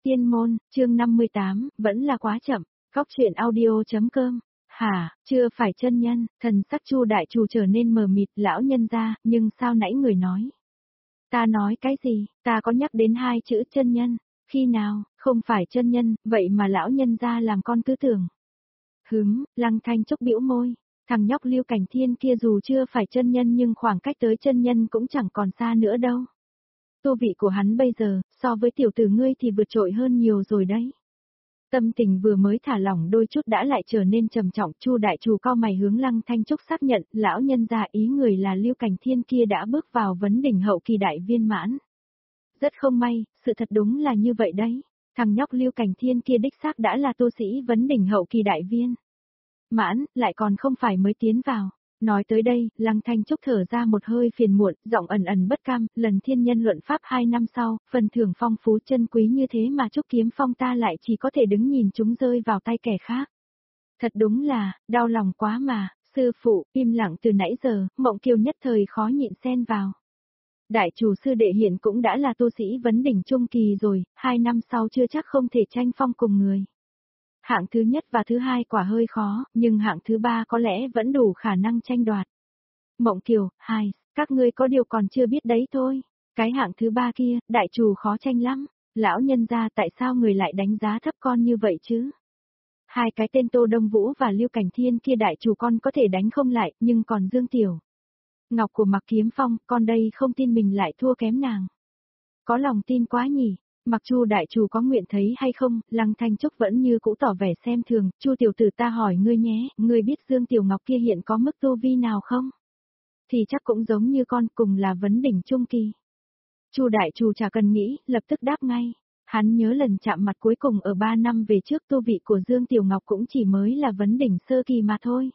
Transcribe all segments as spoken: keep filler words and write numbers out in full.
Tiên môn, chương năm mươi tám, vẫn là quá chậm. Góc truyện audio.com. Hả, chưa phải chân nhân, thần sắc Chu đại chủ trở nên mờ mịt, lão nhân gia, nhưng sao nãy người nói? Ta nói cái gì, ta có nhắc đến hai chữ chân nhân, khi nào, không phải chân nhân, vậy mà lão nhân gia làm con cứ tưởng. Hứng, Lăng Thanh Trúc bĩu môi, thằng nhóc Lưu Cảnh Thiên kia dù chưa phải chân nhân nhưng khoảng cách tới chân nhân cũng chẳng còn xa nữa đâu. Tu vị của hắn bây giờ, so với tiểu tử ngươi thì vượt trội hơn nhiều rồi đấy. Tâm tình vừa mới thả lỏng đôi chút đã lại trở nên trầm trọng. Chu đại chủ cao mày hướng Lăng Thanh Trúc xác nhận, lão nhân gia ý người là Lưu Cảnh Thiên kia đã bước vào vấn đỉnh hậu kỳ đại viên mãn. Rất không may, sự thật đúng là như vậy đấy. Thằng nhóc Lưu Cảnh Thiên kia đích xác đã là tu sĩ vấn đỉnh hậu kỳ đại viên mãn, lại còn không phải mới tiến vào. Nói tới đây, Lăng Thanh Trúc thở ra một hơi phiền muộn, giọng ẩn ẩn bất cam, lần thiên nhân luận pháp hai năm sau, phần thưởng phong phú chân quý như thế mà Trúc Kiếm Phong ta lại chỉ có thể đứng nhìn chúng rơi vào tay kẻ khác. Thật đúng là, đau lòng quá mà, sư phụ, im lặng từ nãy giờ, Mộng Kiều nhất thời khó nhịn xen vào. Đại chủ sư đệ hiện cũng đã là tu sĩ vấn đỉnh trung kỳ rồi, hai năm sau chưa chắc không thể tranh phong cùng người. Hạng thứ nhất và thứ hai quả hơi khó, nhưng hạng thứ ba có lẽ vẫn đủ khả năng tranh đoạt. Mộng Kiều, hai, các ngươi có điều còn chưa biết đấy thôi. Cái hạng thứ ba kia, đại chủ khó tranh lắm. Lão nhân gia tại sao người lại đánh giá thấp con như vậy chứ? Hai cái tên Tô Đông Vũ và Lưu Cảnh Thiên kia đại chủ con có thể đánh không lại, nhưng còn Dương Tiểu Ngọc của Mặc Kiếm Phong, con đây không tin mình lại thua kém nàng. Có lòng tin quá nhỉ? Mặc Chu đại chủ có nguyện thấy hay không, Lăng Thanh Trúc vẫn như cũ tỏ vẻ xem thường. Chu tiểu tử ta hỏi ngươi nhé, ngươi biết Dương Tiểu Ngọc kia hiện có mức tu vi nào không? Thì chắc cũng giống như con, cùng là vấn đỉnh trung kỳ. Chu đại chủ chả cần nghĩ, lập tức đáp ngay. Hắn nhớ lần chạm mặt cuối cùng ở ba năm về trước tu vị của Dương Tiểu Ngọc cũng chỉ mới là vấn đỉnh sơ kỳ mà thôi.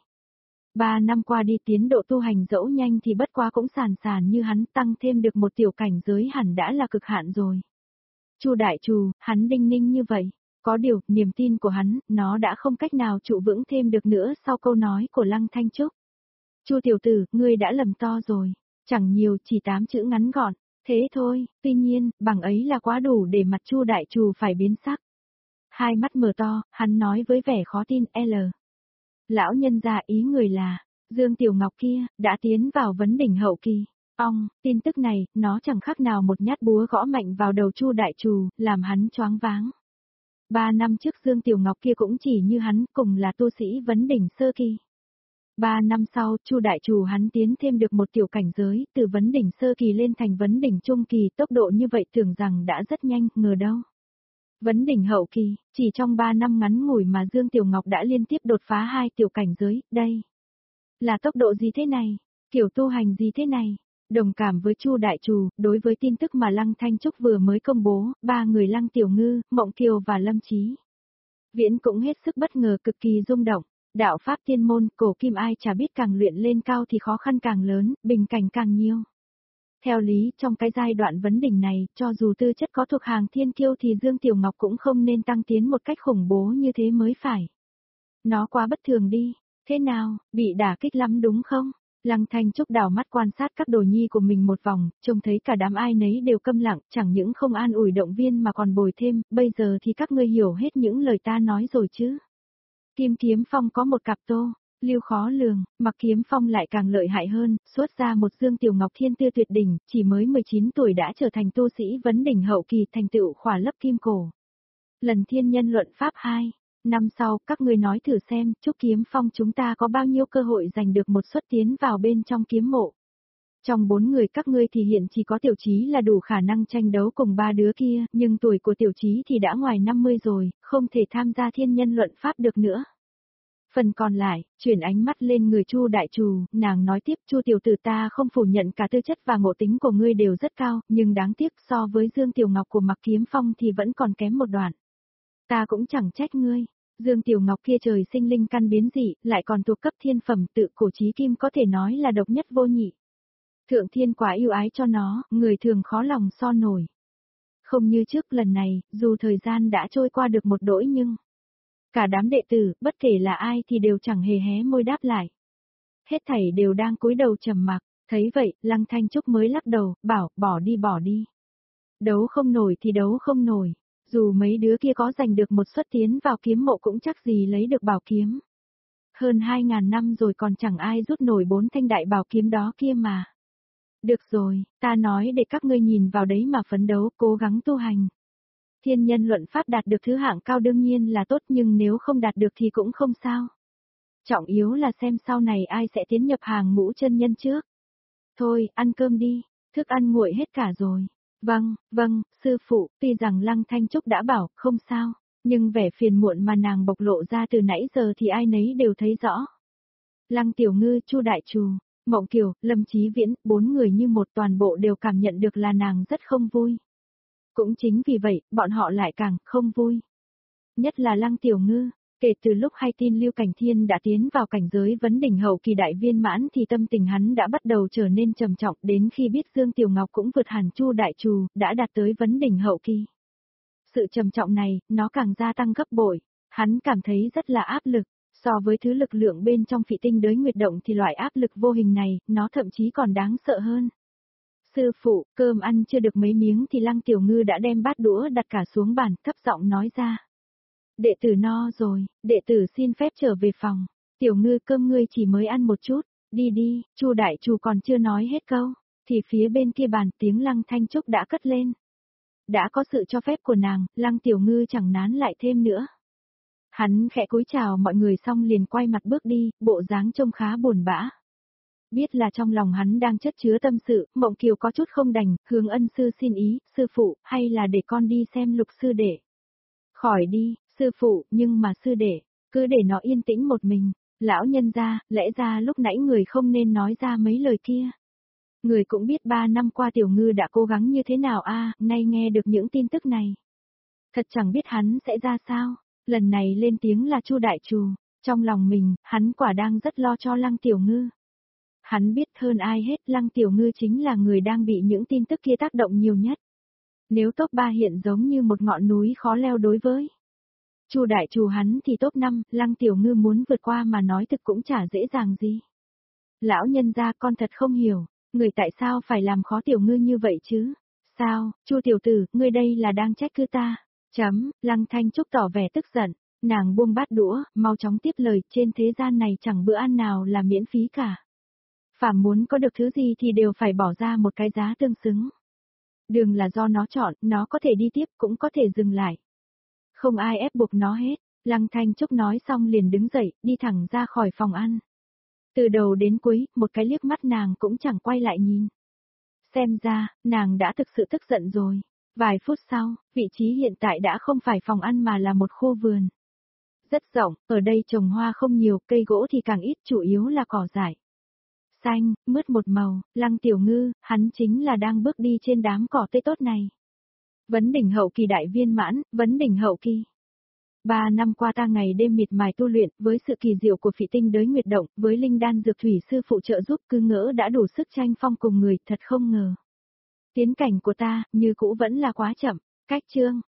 Ba năm qua đi tiến độ tu hành dẫu nhanh thì bất quá cũng sàn sàn như hắn, tăng thêm được một tiểu cảnh giới hẳn đã là cực hạn rồi. Chu đại chủ, hắn đinh ninh như vậy, có điều, niềm tin của hắn, nó đã không cách nào trụ vững thêm được nữa sau câu nói của Lăng Thanh Trúc. Chu tiểu tử, ngươi đã lầm to rồi, chẳng nhiều, chỉ tám chữ ngắn gọn, thế thôi, tuy nhiên, bằng ấy là quá đủ để mặt Chu đại chủ phải biến sắc. Hai mắt mở to, hắn nói với vẻ khó tin, L. Lão nhân gia ý người là, Dương Tiểu Ngọc kia, đã tiến vào vấn đỉnh hậu kỳ. Ong, tin tức này, nó chẳng khác nào một nhát búa gõ mạnh vào đầu Chu đại trù, làm hắn choáng váng. Ba năm trước Dương Tiểu Ngọc kia cũng chỉ như hắn, cùng là tu sĩ vấn đỉnh sơ kỳ. Ba năm sau, Chu đại trù hắn tiến thêm được một tiểu cảnh giới, từ vấn đỉnh sơ kỳ lên thành vấn đỉnh trung kỳ, tốc độ như vậy tưởng rằng đã rất nhanh, ngờ đâu. Vấn đỉnh hậu kỳ, chỉ trong ba năm ngắn ngủi mà Dương Tiểu Ngọc đã liên tiếp đột phá hai tiểu cảnh giới, đây. Là tốc độ gì thế này? Kiểu tu hành gì thế này? Đồng cảm với Chu đại trù, đối với tin tức mà Lăng Thanh Trúc vừa mới công bố, ba người Lăng Tiểu Ngư, Mộng Kiều và Lâm Chí Viễn cũng hết sức bất ngờ, cực kỳ rung động. Đạo pháp tiên môn, cổ kim ai chả biết càng luyện lên cao thì khó khăn càng lớn, bình cảnh càng nhiều. Theo lý, trong cái giai đoạn vấn đỉnh này, cho dù tư chất có thuộc hàng thiên kiêu thì Dương Tiểu Ngọc cũng không nên tăng tiến một cách khủng bố như thế mới phải. Nó quá bất thường đi. Thế nào, bị đả kích lắm đúng không? Lăng Thanh Trúc đảo mắt quan sát các đồ nhi của mình một vòng, trông thấy cả đám ai nấy đều câm lặng, chẳng những không an ủi động viên mà còn bồi thêm, bây giờ thì các ngươi hiểu hết những lời ta nói rồi chứ. Kim Kiếm Phong có một cặp tô, Lưu khó lường, Mặc Kiếm Phong lại càng lợi hại hơn, xuất ra một Dương Tiểu Ngọc thiên tư tuyệt đỉnh, chỉ mới mười chín tuổi đã trở thành tu sĩ vấn đỉnh hậu kỳ, thành tựu khỏa lấp kim cổ. Lần thiên nhân luận pháp hai. Năm sau, các ngươi nói thử xem, Trúc Kiếm Phong chúng ta có bao nhiêu cơ hội giành được một suất tiến vào bên trong kiếm mộ. Trong bốn người các ngươi thì hiện chỉ có Tiểu Chí là đủ khả năng tranh đấu cùng ba đứa kia, nhưng tuổi của Tiểu Chí thì đã ngoài năm mươi rồi, không thể tham gia thiên nhân luận pháp được nữa. Phần còn lại, chuyển ánh mắt lên người Chu đại trù, nàng nói tiếp, Chu tiểu tử ta không phủ nhận cả tư chất và ngộ tính của ngươi đều rất cao, nhưng đáng tiếc so với Dương Tiểu Ngọc của Mặc Kiếm Phong thì vẫn còn kém một đoạn. Ta cũng chẳng trách ngươi. Dương Tiểu Ngọc kia trời sinh linh căn biến dị, lại còn thuộc cấp thiên phẩm, tự cổ chí kim có thể nói là độc nhất vô nhị. Thượng thiên quá yêu ái cho nó, người thường khó lòng so nổi. Không như trước lần này, dù thời gian đã trôi qua được một đỗi nhưng cả đám đệ tử, bất kể là ai thì đều chẳng hề hé môi đáp lại. Hết thảy đều đang cúi đầu trầm mặc, thấy vậy, Lăng Thanh Trúc mới lắc đầu, bảo, bỏ đi bỏ đi. Đấu không nổi thì đấu không nổi. Dù mấy đứa kia có giành được một suất tiến vào kiếm mộ cũng chắc gì lấy được bảo kiếm. Hơn hai ngàn năm rồi còn chẳng ai rút nổi bốn thanh đại bảo kiếm đó kia mà. Được rồi, ta nói để các ngươi nhìn vào đấy mà phấn đấu, cố gắng tu hành. Thiên nhân luận pháp đạt được thứ hạng cao đương nhiên là tốt, nhưng nếu không đạt được thì cũng không sao. Trọng yếu là xem sau này ai sẽ tiến nhập hàng ngũ chân nhân trước. Thôi, ăn cơm đi, thức ăn nguội hết cả rồi. Vâng, vâng, sư phụ, tuy rằng Lăng Thanh Trúc đã bảo không sao, nhưng vẻ phiền muộn mà nàng bộc lộ ra từ nãy giờ thì ai nấy đều thấy rõ. Lăng Tiểu Ngư, Chu Đại Trù, Mộng Kiều, Lâm Chí Viễn, bốn người như một toàn bộ đều cảm nhận được là nàng rất không vui. Cũng chính vì vậy, bọn họ lại càng không vui. Nhất là Lăng Tiểu Ngư, kể từ lúc hay tin Lưu Cảnh Thiên đã tiến vào cảnh giới vấn đỉnh hậu kỳ đại viên mãn thì tâm tình hắn đã bắt đầu trở nên trầm trọng, đến khi biết Dương Tiểu Ngọc cũng vượt hẳn Chu Đại Trù, đã đạt tới vấn đỉnh hậu kỳ. Sự trầm trọng này, nó càng gia tăng gấp bội, hắn cảm thấy rất là áp lực, so với thứ lực lượng bên trong Phỉ Tinh Đới Nguyệt Động thì loại áp lực vô hình này, nó thậm chí còn đáng sợ hơn. Sư phụ, cơm ăn chưa được mấy miếng thì Lăng Tiểu Ngư đã đem bát đũa đặt cả xuống bàn, thấp giọng nói ra. Đệ tử no rồi, đệ tử xin phép trở về phòng. Tiểu Ngư, cơm ngươi chỉ mới ăn một chút, đi đi. Chu Đại Trù còn chưa nói hết câu, thì phía bên kia bàn tiếng Lăng Thanh Trúc đã cất lên. Đã có sự cho phép của nàng, Lăng Tiểu Ngư chẳng nán lại thêm nữa. Hắn khẽ cúi chào mọi người xong liền quay mặt bước đi, bộ dáng trông khá buồn bã. Biết là trong lòng hắn đang chất chứa tâm sự, Mộng Kiều có chút không đành, hướng Ân sư xin ý, sư phụ, hay là để con đi xem Lục sư đệ. Khỏi đi, sư phụ, nhưng mà sư đệ, cứ để nó yên tĩnh một mình. Lão nhân gia, lẽ ra lúc nãy người không nên nói ra mấy lời kia. Người cũng biết ba năm qua Tiểu Ngư đã cố gắng như thế nào a, à, nay nghe được những tin tức này. Thật chẳng biết hắn sẽ ra sao. Lần này lên tiếng là Chu Đại Trù, trong lòng mình, hắn quả đang rất lo cho Lăng Tiểu Ngư. Hắn biết hơn ai hết Lăng Tiểu Ngư chính là người đang bị những tin tức kia tác động nhiều nhất. Nếu top ba hiện giống như một ngọn núi khó leo đối với Chu Đại Trù hắn thì top năm, Lăng Tiểu Ngư muốn vượt qua mà nói thực cũng chả dễ dàng gì. Lão nhân gia, con thật không hiểu, người tại sao phải làm khó Tiểu Ngư như vậy chứ? Sao, Chu tiểu tử, ngươi đây là đang trách cứ ta? Chấm, Lăng Thanh Trúc tỏ vẻ tức giận, nàng buông bát đũa, mau chóng tiếp lời, trên thế gian này chẳng bữa ăn nào là miễn phí cả. Phàm muốn có được thứ gì thì đều phải bỏ ra một cái giá tương xứng. Đường là do nó chọn, nó có thể đi tiếp cũng có thể dừng lại. Không ai ép buộc nó hết. Lăng Thanh Trúc nói xong liền đứng dậy, đi thẳng ra khỏi phòng ăn. Từ đầu đến cuối, một cái liếc mắt nàng cũng chẳng quay lại nhìn. Xem ra, nàng đã thực sự tức giận rồi. Vài phút sau, vị trí hiện tại đã không phải phòng ăn mà là một khu vườn. Rất rộng, ở đây trồng hoa không nhiều, cây gỗ thì càng ít, chủ yếu là cỏ dại. Xanh, mướt một màu, Lăng Tiểu Ngư, hắn chính là đang bước đi trên đám cỏ tươi tốt này. Vấn đỉnh hậu kỳ đại viên mãn, vấn đỉnh hậu kỳ. Ba năm qua ta ngày đêm miệt mài tu luyện, với sự kỳ diệu của Phỉ Tinh Đới Nguyệt Động, với linh đan dược thủy sư phụ trợ giúp, cứ ngỡ đã đủ sức tranh phong cùng người, thật không ngờ. Tiến cảnh của ta, như cũ vẫn là quá chậm. Cách chương